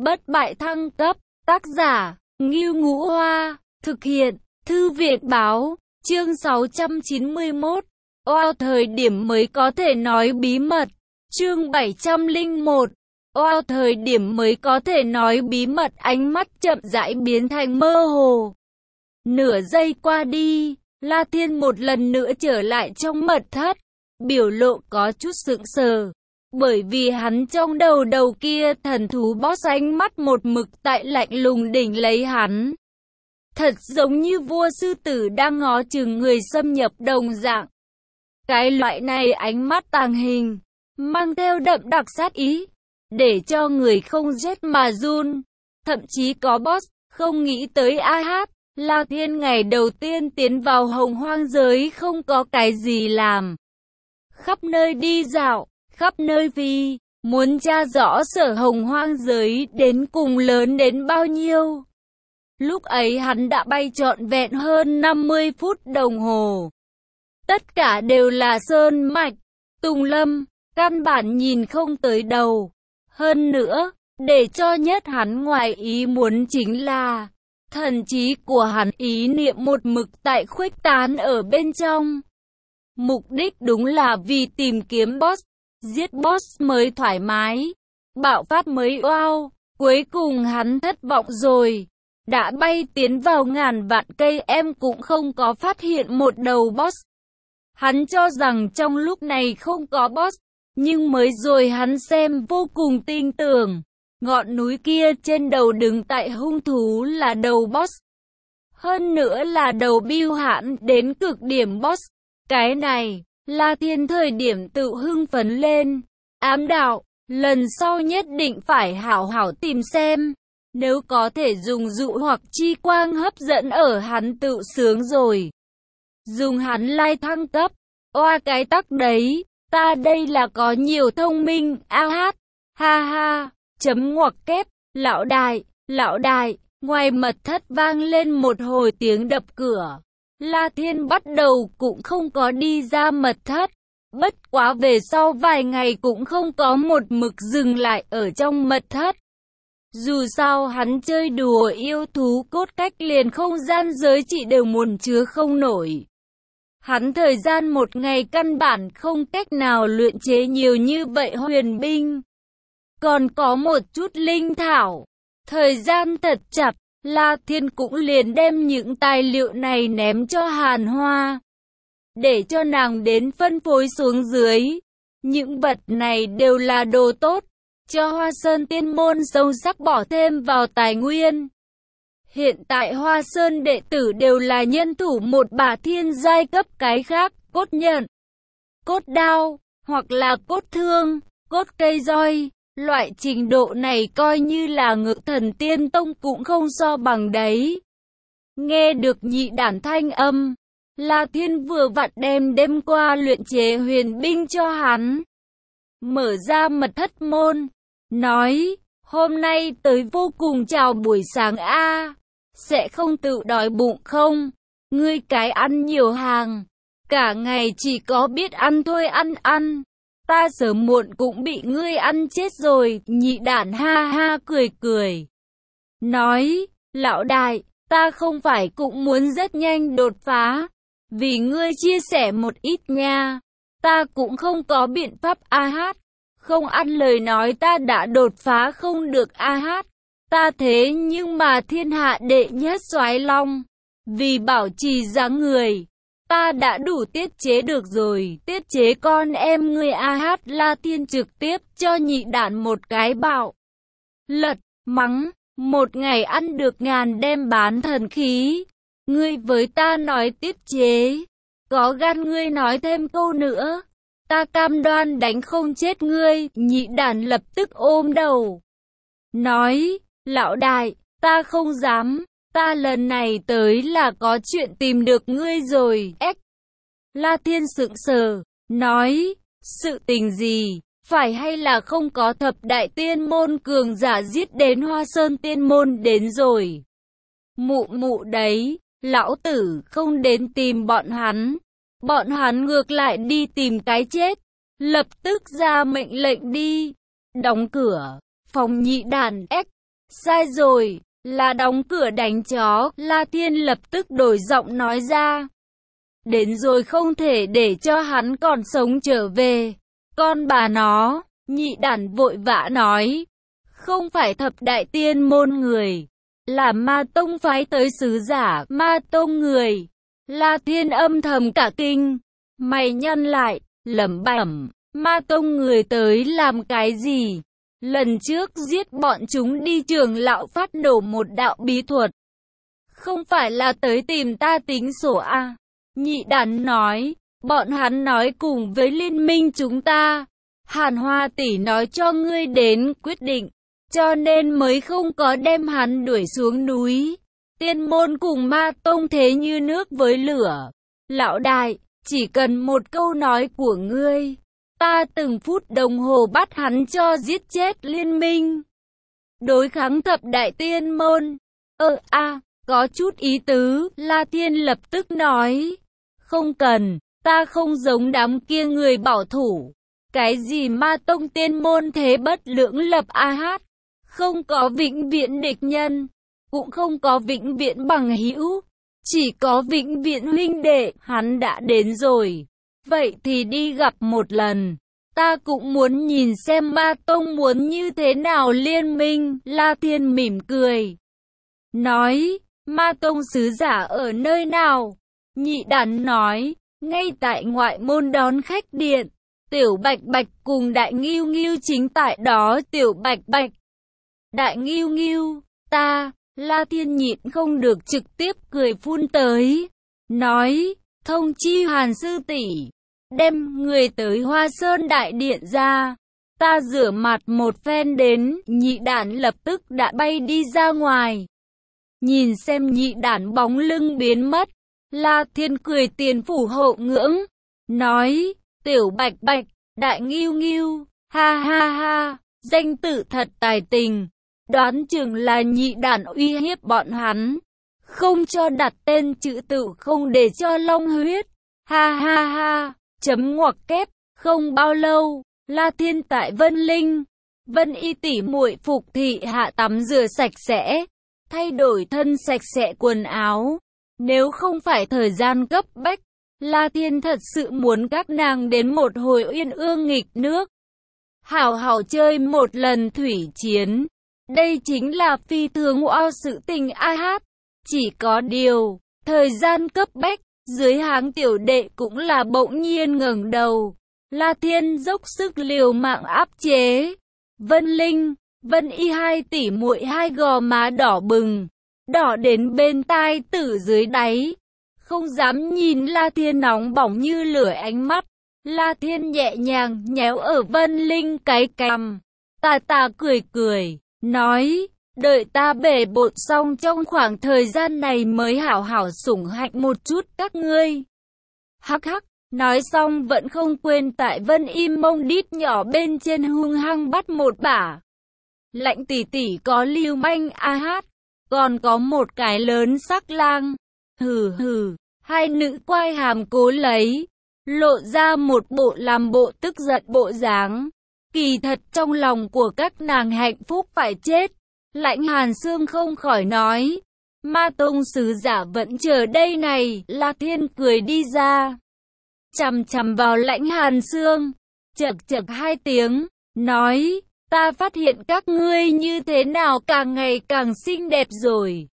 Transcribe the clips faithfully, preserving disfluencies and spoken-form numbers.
Bất bại thăng cấp, tác giả, Ngưu Ngũ Hoa, thực hiện, Thư viện báo, chương sáu trăm chín mươi mốt, Wow thời điểm mới có thể nói bí mật, chương bảy trăm lẻ một, Wow thời điểm mới có thể nói bí mật. Ánh mắt chậm rãi biến thành mơ hồ. Nửa giây qua đi, La Thiên một lần nữa trở lại trong mật thất, biểu lộ có chút sững sờ. Bởi vì hắn trong đầu đầu kia thần thú boss ánh mắt một mực tại lạnh lùng đỉnh lấy hắn. Thật giống như vua sư tử đang ngó chừng người xâm nhập đồng dạng. Cái loại này ánh mắt tàng hình, mang theo đậm đặc sát ý, để cho người không rét mà run. Thậm chí có boss không nghĩ tới a hát, La Thiên ngày đầu tiên tiến vào hồng hoang giới không có cái gì làm. Khắp nơi đi dạo, khắp nơi vì muốn tra rõ sở hồng hoang giới đến cùng lớn đến bao nhiêu. Lúc ấy hắn đã bay trọn vẹn hơn năm mươi phút đồng hồ. Tất cả đều là sơn mạch, tùng lâm, căn bản nhìn không tới đầu. Hơn nữa, để cho nhất hắn ngoài ý muốn chính là thần trí của hắn ý niệm một mực tại khuếch tán ở bên trong. Mục đích đúng là vì tìm kiếm boss, giết boss mới thoải mái, bạo phát mới wow. Cuối cùng hắn thất vọng rồi. Đã bay tiến vào ngàn vạn cây em cũng không có phát hiện một đầu boss. Hắn cho rằng trong lúc này không có boss, nhưng mới rồi hắn xem vô cùng tin tưởng. Ngọn núi kia trên đầu đứng tại hung thú là đầu boss. Hơn nữa là đầu bưu hãn đến cực điểm boss. Cái này, La Thiên thời điểm tự hưng phấn lên. Ám đạo, lần sau nhất định phải hảo hảo tìm xem. Nếu có thể dùng dụ hoặc chi quang hấp dẫn ở hắn tự sướng rồi. Dùng hắn lai thăng cấp. Oa cái tắc đấy, ta đây là có nhiều thông minh, a hát, ha ha, chấm ngoặc kép, lão đại, lão đại, ngoài mật thất vang lên một hồi tiếng đập cửa. La Thiên bắt đầu cũng không có đi ra mật thất, bất quá về sau vài ngày cũng không có một mực dừng lại ở trong mật thất. Dù sao hắn chơi đùa yêu thú cốt cách liền không gian giới trị đều muốn chứa không nổi. Hắn thời gian một ngày căn bản không cách nào luyện chế nhiều như vậy huyền binh. Còn có một chút linh thảo. Thời gian thật chặt, La Thiên cũng liền đem những tài liệu này ném cho Hàn Hoa. Để cho nàng đến phân phối xuống dưới. Những vật này đều là đồ tốt. Cho Hoa Sơn Tiên Môn sâu sắc bỏ thêm vào tài nguyên. Hiện tại Hoa Sơn đệ tử đều là nhân thủ một bả thiên giai cấp, cái khác, cốt nhận, cốt đao, hoặc là cốt thương, cốt cây roi. Loại trình độ này coi như là Ngự Thần Tiên Tông cũng không so bằng đấy. Nghe được nhị đản thanh âm, La Thiên vừa vặn đem đêm qua luyện chế huyền binh cho hắn. Mở ra mật thất môn, nói, hôm nay tới vô cùng chào buổi sáng a, sẽ không tự đói bụng không? Ngươi cái ăn nhiều hàng, cả ngày chỉ có biết ăn thôi ăn ăn. Ta sớm muộn cũng bị ngươi ăn chết rồi. Nhị đản ha ha cười cười. Nói, lão đại, ta không phải cũng muốn rất nhanh đột phá. Vì ngươi chia sẻ một ít nha. Ta cũng không có biện pháp a hát. Không ăn lời nói ta đã đột phá không được a hát. Ta thế nhưng mà thiên hạ đệ nhất soái long. Vì bảo trì dáng người, ta đã đủ tiết chế được rồi. Tiết chế con em ngươi a hát. La Thiên trực tiếp cho nhị đản một cái bạo lật, mắng. Một ngày ăn được ngàn đem bán thần khí. Ngươi với ta nói tiết chế, có gan ngươi nói thêm câu nữa, ta cam đoan đánh không chết ngươi. Nhị đản lập tức ôm đầu, nói, lão đại, ta không dám, ta lần này tới là có chuyện tìm được ngươi rồi. Ếch. La Thiên sững sờ, nói, sự tình gì, phải hay là không có thập đại tiên môn cường giả giết đến Hoa Sơn Tiên Môn đến rồi? Mụ mụ đấy, lão tử không đến tìm bọn hắn, bọn hắn ngược lại đi tìm cái chết. Lập tức ra mệnh lệnh đi, đóng cửa, phòng. Nhị đản ếch, sai rồi, là đóng cửa đánh chó. La Thiên lập tức đổi giọng nói ra. Đến rồi không thể để cho hắn còn sống trở về. Con bà nó, nhị đản vội vã nói. Không phải thập đại tiên môn người, là ma tông phái tới sứ giả, ma tông người. La Thiên âm thầm cả kinh, mày nhăn lại, lẩm bẩm, ma tông người tới làm cái gì? Lần trước giết bọn chúng đi trường lão phát nổ một đạo bí thuật. Không phải là tới tìm ta tính sổ à? Nhị đản nói, bọn hắn nói cùng với liên minh chúng ta. Hàn Hoa tỷ nói cho ngươi đến quyết định, cho nên mới không có đem hắn đuổi xuống núi. Tiên môn cùng ma tông thế như nước với lửa. Lão đại, chỉ cần một câu nói của ngươi, ta từng phút đồng hồ bắt hắn cho giết chết liên minh. Đối kháng thập đại tiên môn. Ơ a, à, có chút ý tứ, La Thiên lập tức nói. Không cần, ta không giống đám kia người bảo thủ. Cái gì ma tông tiên môn thế bất lưỡng lập a hát. Không có vĩnh viễn địch nhân, cũng không có vĩnh viễn bằng hữu, chỉ có vĩnh viễn huynh đệ. Hắn đã đến rồi, vậy thì đi gặp một lần. Ta cũng muốn nhìn xem ma tông muốn như thế nào liên minh. La Thiên mỉm cười, nói, ma tông sứ giả ở nơi nào? Nhị đản nói, ngay tại ngoại môn đón khách điện. Tiểu Bạch Bạch cùng Đại Ngưu Ngưu chính tại đó. Tiểu Bạch Bạch, Đại Ngưu Ngưu, ta, La Thiên nhịn không được trực tiếp cười phun tới, nói, thông chi Hàn sư tỷ, đem người tới Hoa Sơn Đại Điện ra, ta rửa mặt một phen đến. Nhị đản lập tức đã bay đi ra ngoài. Nhìn xem nhị đản bóng lưng biến mất, La Thiên cười tiền phủ hộ ngưỡng, nói, Tiểu Bạch Bạch, Đại Ngưu Ngưu, ha ha ha, danh tự thật tài tình. Đoán chừng là nhị đản uy hiếp bọn hắn, không cho đặt tên chữ tự, không để cho long huyết. Ha ha ha, chấm ngoặc kép. Không bao lâu, La Thiên tại Vân Linh, Vân Y tỷ muội phục thị hạ tắm rửa sạch sẽ, thay đổi thân sạch sẽ quần áo. Nếu không phải thời gian cấp bách, La Thiên thật sự muốn các nàng đến một hồi uyên ương nghịch nước, hảo hảo chơi một lần thủy chiến. Đây chính là phi thường oao sự tình a hát. Chỉ có điều, thời gian cấp bách, dưới háng tiểu đệ cũng là bỗng nhiên ngẩng đầu. La Thiên dốc sức liều mạng áp chế. Vân Linh, Vân Y hai tỷ muội hai gò má đỏ bừng, đỏ đến bên tai tử dưới đáy, không dám nhìn La Thiên nóng bỏng như lửa ánh mắt. La Thiên nhẹ nhàng nhéo ở Vân Linh cái cằm, tà tà cười cười, nói, đợi ta bể bộn xong trong khoảng thời gian này mới hảo hảo sủng hạnh một chút các ngươi. Hắc hắc, nói xong vẫn không quên tại Vân Im mông đít nhỏ bên trên hung hăng bắt một bả. Lạnh tỷ tỷ có lưu manh a hát, còn có một cái lớn sắc lang. Hừ hừ, hai nữ quai hàm cố lấy, lộ ra một bộ làm bộ tức giận bộ dáng. Kỳ thật trong lòng của các nàng hạnh phúc phải chết. Lãnh Hàn Sương không khỏi nói, ma tông sứ giả vẫn chờ đây này. La Thiên cười đi ra, chằm chằm vào Lãnh Hàn Sương, chậc chậc hai tiếng, nói, ta phát hiện các ngươi như thế nào càng ngày càng xinh đẹp rồi.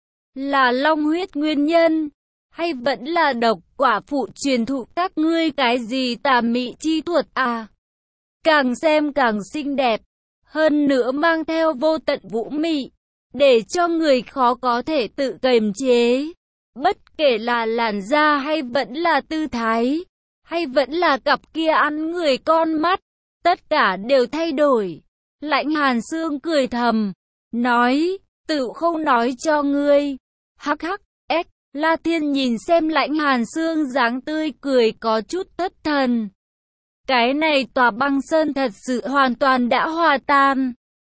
Là long huyết nguyên nhân, hay vẫn là độc quả phụ truyền thụ các ngươi cái gì tà mị chi thuật à? Càng xem càng xinh đẹp, hơn nữa mang theo vô tận vũ mị, để cho người khó có thể tự kiềm chế. Bất kể là làn da hay vẫn là tư thái, hay vẫn là cặp kia ăn người con mắt, tất cả đều thay đổi. Lãnh Hàn Sương cười thầm, nói, tự không nói cho ngươi. Hắc hắc, ếch. La Thiên nhìn xem Lãnh Hàn Sương dáng tươi cười có chút thất thần. Cái này tòa băng sơn thật sự hoàn toàn đã hòa tan.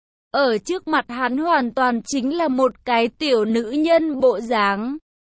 Ở trước mặt hắn hoàn toàn chính là một cái tiểu nữ nhân bộ dáng.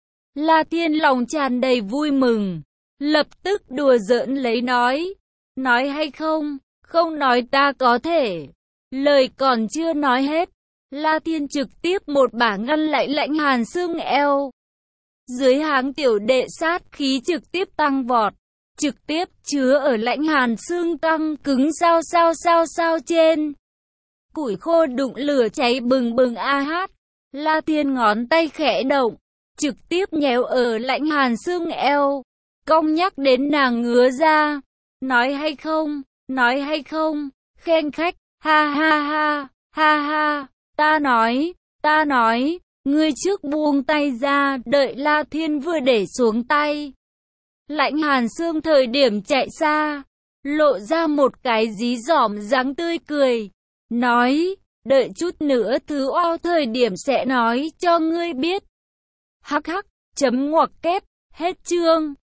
La Thiên lòng tràn đầy vui mừng, lập tức đùa giỡn lấy nói, nói hay không, không nói ta có thể. Lời còn chưa nói hết, La Thiên trực tiếp một bả ngăn lại Lãnh Hàn xương eo. Dưới háng tiểu đệ sát khí trực tiếp tăng vọt, trực tiếp chứa ở Lãnh Hàn xương căng cứng sao sao sao sao trên. Củi khô đụng lửa cháy bừng bừng a hát. La Thiên ngón tay khẽ động, trực tiếp nhéo ở Lãnh Hàn xương eo, cong nhắc đến nàng ngứa ra. Nói hay không, nói hay không, khen khách, ha ha ha, ha ha, ta nói, ta nói, ngươi trước buông tay ra, đợi La Thiên vừa để xuống tay. Lãnh Hàn xương thời điểm chạy xa, lộ ra một cái dí dỏm dáng tươi cười, nói, đợi chút nữa thứ oao thời điểm sẽ nói cho ngươi biết. Hắc hắc, chấm ngoặc kép, hết chương.